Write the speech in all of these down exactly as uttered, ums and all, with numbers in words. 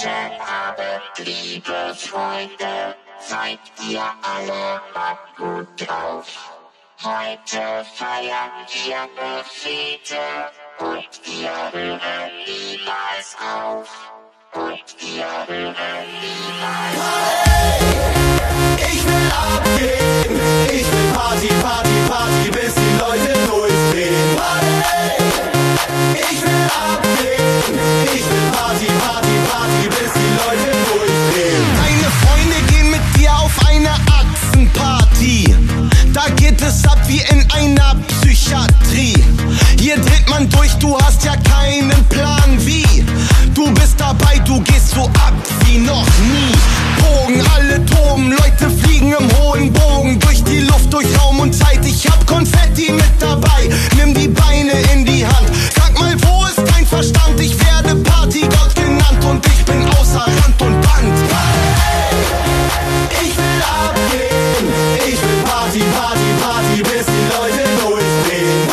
Guten Abend, liebe Freunde, seid ihr alle mal gut drauf? Heute feiern wir eine Fete und wir hören niemals auf. Und wir hören niemals auf. Ich will abgehen, ich will Party, Party, Party, bis die Leute durchdrehen. Ich will abgehen, ich will Party, Party, Party, bis die Leute durchdrehen. Deine Freunde gehen mit dir auf eine Achsenparty. Da geht es ab wie in einer Psychiatrie. Hier dreht man durch, du hast ja keinen Plan wie. Du bist dabei, du gehst so ab wie noch nie. Bogen, alle toben, Leute fliegen im hohen Bogen durch die Luft, durch Raum und Zeit. Ich hab Konfetti mit dabei, nimm die Beine in die Hand. Sag mal, wo ist dein Verstand? Ich werde Partygott genannt und ich bin außer Rand und Band. Ich will abgehen, ich will Party, Party, Party, bis die Leute durchdrehen.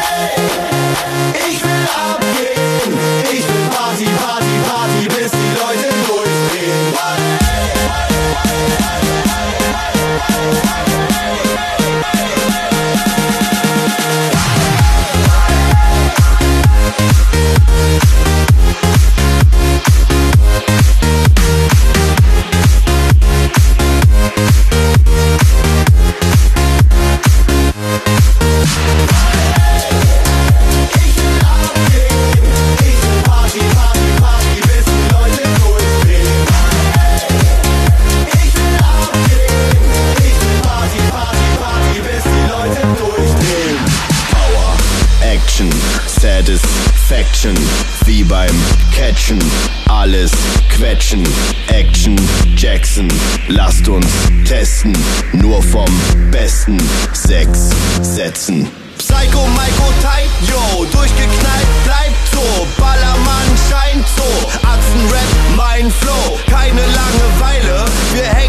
Ich will abgehen, ich will Party, Party, Party, bis die Leute durchdrehen. Satisfaction, wie beim Catchen, alles quetschen, Action, Jackson, lasst uns testen, nur vom Besten, sechs Sätzen. Psycho, Maiko, tight, yo, durchgeknallt, bleibt so, Ballermann scheint so, Achsenrap, mein Flow, keine Langeweile, wir